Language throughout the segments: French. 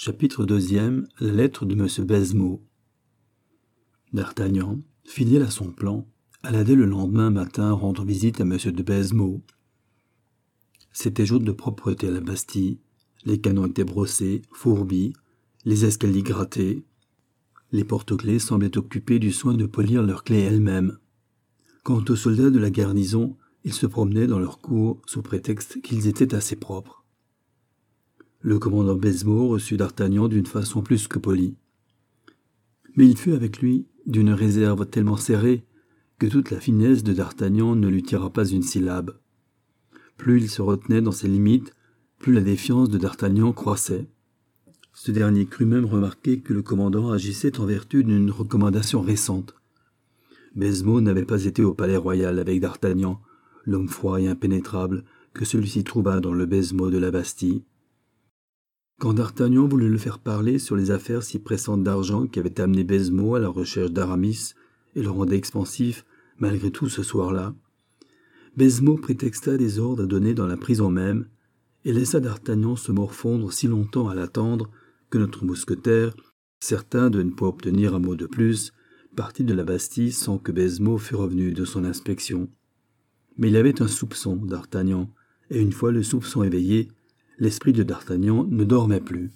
Chapitre 2. La lettre de M. Baisemeaux. D'Artagnan, fidèle à son plan, alla dès le lendemain matin rendre visite à M. de Baisemeaux. C'était jour de propreté à la Bastille, les canons étaient brossés, fourbis, les escaliers grattés. Les porte-clés semblaient occupés du soin de polir leurs clés elles-mêmes. Quant aux soldats de la garnison, ils se promenaient dans leur cour sous prétexte qu'ils étaient assez propres. Le commandant Baisemeaux reçut d'Artagnan d'une façon plus que polie. Mais il fut avec lui d'une réserve tellement serrée que toute la finesse de d'Artagnan ne lui tira pas une syllabe. Plus il se retenait dans ses limites, plus la défiance de d'Artagnan croissait. Ce dernier crut même remarquer que le commandant agissait en vertu d'une recommandation récente. Baisemeaux n'avait pas été au palais royal avec d'Artagnan, l'homme froid et impénétrable que celui-ci trouva dans le Baisemeaux de la Bastille. Quand d'Artagnan voulut le faire parler sur les affaires si pressantes d'argent qui avaient amené Baisemeaux à la recherche d'Aramis et le rendait expansif malgré tout ce soir-là, Baisemeaux prétexta des ordres à donner dans la prison même et laissa d'Artagnan se morfondre si longtemps à l'attendre que notre mousquetaire, certain de ne pas obtenir un mot de plus, partit de la Bastille sans que Baisemeaux fût revenu de son inspection. Mais il avait un soupçon, d'Artagnan, et une fois le soupçon éveillé, l'esprit de d'Artagnan ne dormait plus.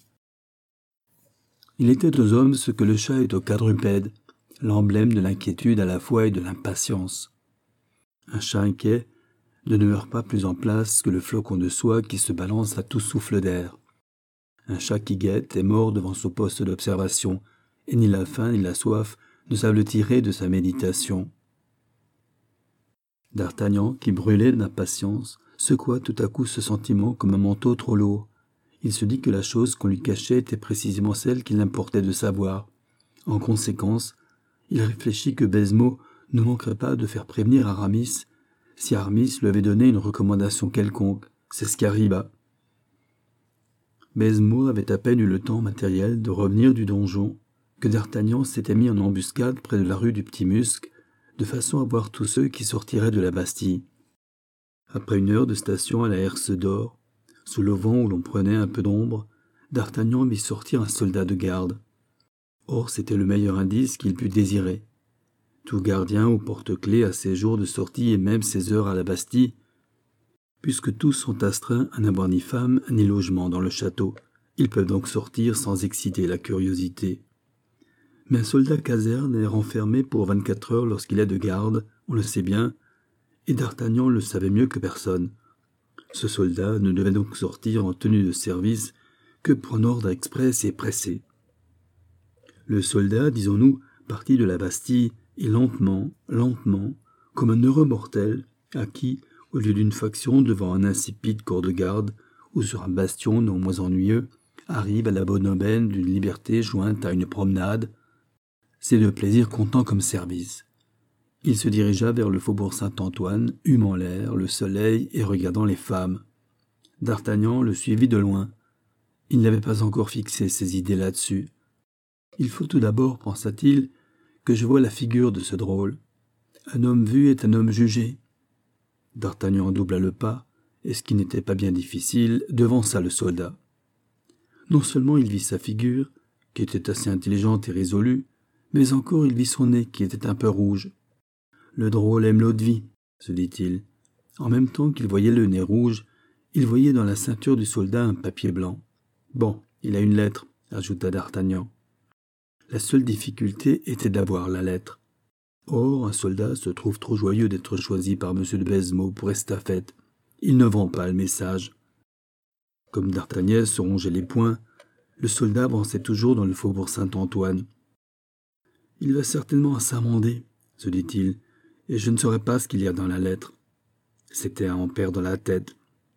Il était aux hommes ce que le chat est aux quadrupèdes, l'emblème de l'inquiétude à la fois et de l'impatience. Un chat inquiet ne demeure pas plus en place que le flocon de soie qui se balance à tout souffle d'air. Un chat qui guette est mort devant son poste d'observation, et ni la faim ni la soif ne savent le tirer de sa méditation. D'Artagnan, qui brûlait d'impatience, secoua tout à coup ce sentiment comme un manteau trop lourd. Il se dit que la chose qu'on lui cachait était précisément celle qu'il importait de savoir. En conséquence, il réfléchit que Baisemeaux ne manquerait pas de faire prévenir Aramis si Aramis lui avait donné une recommandation quelconque. C'est ce qui arriva. Baisemeaux avait à peine eu le temps matériel de revenir du donjon que d'Artagnan s'était mis en embuscade près de la rue du Petit-Musc, de façon à voir tous ceux qui sortiraient de la Bastille. Après une heure de station à la Herse d'Or, sous le vent où l'on prenait un peu d'ombre, d'Artagnan vit sortir un soldat de garde. Or, c'était le meilleur indice qu'il pût désirer. Tout gardien ou porte-clés a ses jours de sortie et même ses heures à la Bastille, puisque tous sont astreints à n'avoir ni femme ni logement dans le château. Ils peuvent donc sortir sans exciter la curiosité. Mais un soldat caserne est renfermé pour 24 heures lorsqu'il est de garde, on le sait bien, et d'Artagnan le savait mieux que personne. Ce soldat ne devait donc sortir en tenue de service que pour un ordre express et pressé. Le soldat, disons-nous, partit de la Bastille et lentement, comme un heureux mortel, à qui, au lieu d'une faction devant un insipide corps de garde, ou sur un bastion non moins ennuyeux, arrive à la bonne aubaine d'une liberté jointe à une promenade, c'est de plaisir comptant comme service. Il se dirigea vers le faubourg Saint-Antoine, humant l'air, le soleil et regardant les femmes. D'Artagnan le suivit de loin. Il n'avait pas encore fixé ses idées là-dessus. Il faut tout d'abord, pensa-t-il, que je voie la figure de ce drôle. Un homme vu est un homme jugé. D'Artagnan doubla le pas, et ce qui n'était pas bien difficile, devança le soldat. Non seulement il vit sa figure, qui était assez intelligente et résolue, mais encore il vit son nez, qui était un peu rouge. Le drôle aime l'eau-de-vie, se dit-il. En même temps qu'il voyait le nez rouge, il voyait dans la ceinture du soldat un papier blanc. Bon, il a une lettre, ajouta d'Artagnan. La seule difficulté était d'avoir la lettre. Or, un soldat se trouve trop joyeux d'être choisi par M. de Baisemeaux pour estafette. Il ne vend pas le message. Comme d'Artagnan se rongeait les poings, le soldat avançait toujours dans le faubourg Saint-Antoine. « Il va certainement à Saint-Mandé, se dit-il, et je ne saurais pas ce qu'il y a dans la lettre. » C'était à en perdre la tête.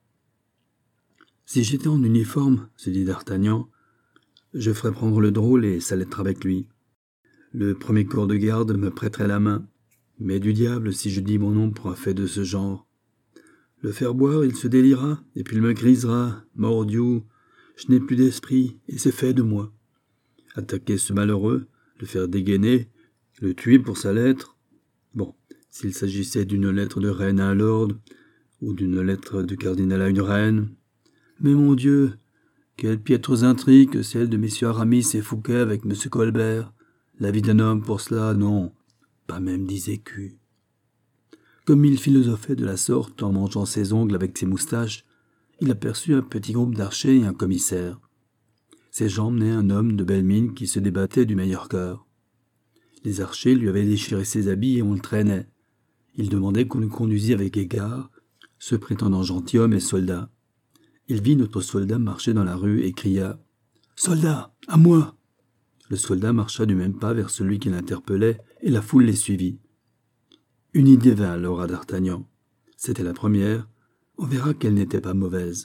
« Si j'étais en uniforme, se dit d'Artagnan, je ferais prendre le drôle et sa lettre avec lui. Le premier corps de garde me prêterait la main, mais du diable si je dis mon nom pour un fait de ce genre. Le faire boire, il se délira, et puis il me grisera, mordiou, je n'ai plus d'esprit, et c'est fait de moi. Attaquer ce malheureux, le faire dégainer, le tuer pour sa lettre. Bon, s'il s'agissait d'une lettre de reine à un lord, ou d'une lettre du cardinal à une reine. Mais mon Dieu, Quelles piètres intrigues que celles de messieurs Aramis et Fouquet avec M. Colbert. La vie d'un homme pour cela, non, pas même 10 écus. Comme il philosophait de la sorte en mangeant ses ongles avec ses moustaches, il aperçut un petit groupe d'archers et un commissaire. Ses gens menaient un homme de belle mine qui se débattait du meilleur cœur. Les archers lui avaient déchiré ses habits et on le traînait. Il demandait qu'on le conduisît avec égard, se prétendant gentilhomme et soldat. Il vit notre soldat marcher dans la rue et cria « Soldat, à moi !» Le soldat marcha du même pas vers celui qui l'interpellait et la foule les suivit. Une idée vint alors à d'Artagnan. C'était la première, on verra qu'elle n'était pas mauvaise.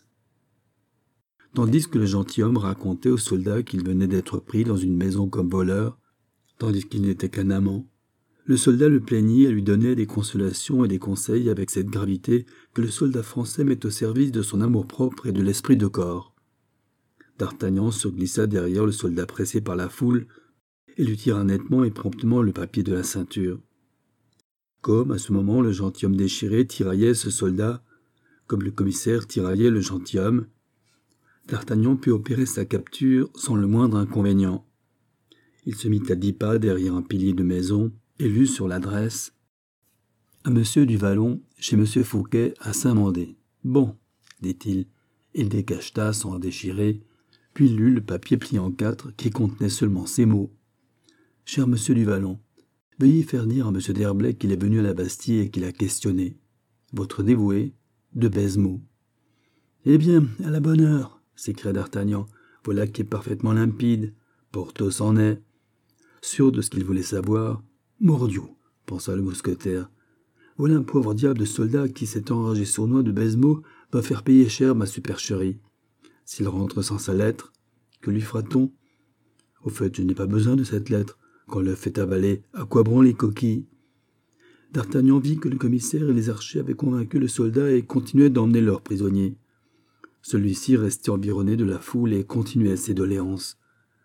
Tandis que le gentilhomme racontait au soldat qu'il venait d'être pris dans une maison comme voleur, tandis qu'il n'était qu'un amant, le soldat le plaignit et lui donnait des consolations et des conseils avec cette gravité que le soldat français met au service de son amour-propre et de l'esprit de corps. D'Artagnan se glissa derrière le soldat pressé par la foule et lui tira nettement et promptement le papier de la ceinture. Comme, à ce moment, le gentilhomme déchiré tiraillait ce soldat, comme le commissaire tiraillait le gentilhomme, d'Artagnan put opérer sa capture sans le moindre inconvénient. Il se mit à 10 pas derrière un pilier de maison et lut sur l'adresse « À Monsieur du Vallon, chez Monsieur Fouquet, à Saint-Mandé. » « Bon, dit-il, il décacheta sans déchirer, puis lut le papier plié en 4 qui contenait seulement ces mots. « Cher Monsieur du Vallon, veuillez faire dire à Monsieur d'Herblay qu'il est venu à la Bastille et qu'il a questionné. Votre dévoué, de Baisemeaux. »« Eh bien, à la bonne heure, s'écria d'Artagnan, voilà qui est parfaitement limpide. Porthos en est. Sûr de ce qu'il voulait savoir. Mordieu, pensa le mousquetaire. Voilà un pauvre diable de soldat qui, s'étant enragé sournois de Baisemeaux, va faire payer cher ma supercherie. S'il rentre sans sa lettre, que lui fera-t-on? Au fait, je n'ai pas besoin de cette lettre. Quand l'œuf est avalé, à quoi bon les coquilles? D'Artagnan vit que le commissaire et les archers avaient convaincu le soldat et continuaient d'emmener leur prisonnier. Celui-ci restait environné de la foule et continuait ses doléances.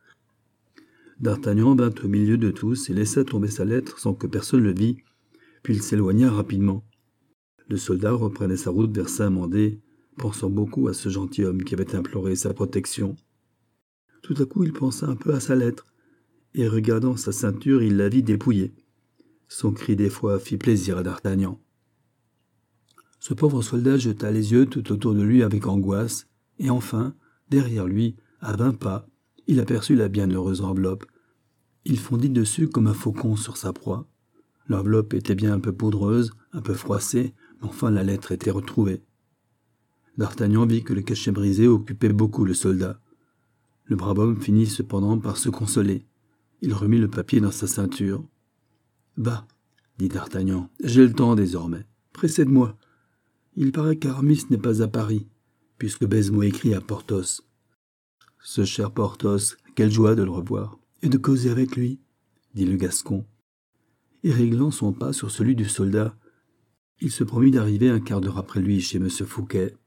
D'Artagnan vint au milieu de tous et laissa tomber sa lettre sans que personne le vît, puis il s'éloigna rapidement. Le soldat reprenait sa route vers Saint-Mandé, pensant beaucoup à ce gentilhomme qui avait imploré sa protection. Tout à coup, il pensa un peu à sa lettre, et regardant sa ceinture, il la vit dépouillée. Son cri d'effroi fit plaisir à d'Artagnan. Ce pauvre soldat jeta les yeux tout autour de lui avec angoisse, et enfin, derrière lui, à 20 pas, il aperçut la bienheureuse enveloppe. Il fondit dessus comme un faucon sur sa proie. L'enveloppe était bien un peu poudreuse, un peu froissée, mais enfin la lettre était retrouvée. D'Artagnan vit que le cachet brisé occupait beaucoup le soldat. Le brave homme finit cependant par se consoler. Il remit le papier dans sa ceinture. « Va, dit d'Artagnan, j'ai le temps désormais. Précède-moi. Il paraît qu'Aramis n'est pas à Paris, puisque Baisemeaux écrit à Porthos. Ce cher Porthos, quelle joie de le revoir, et de causer avec lui, dit le Gascon. Et réglant son pas sur celui du soldat, il se promit d'arriver un quart d'heure après lui chez M. Fouquet.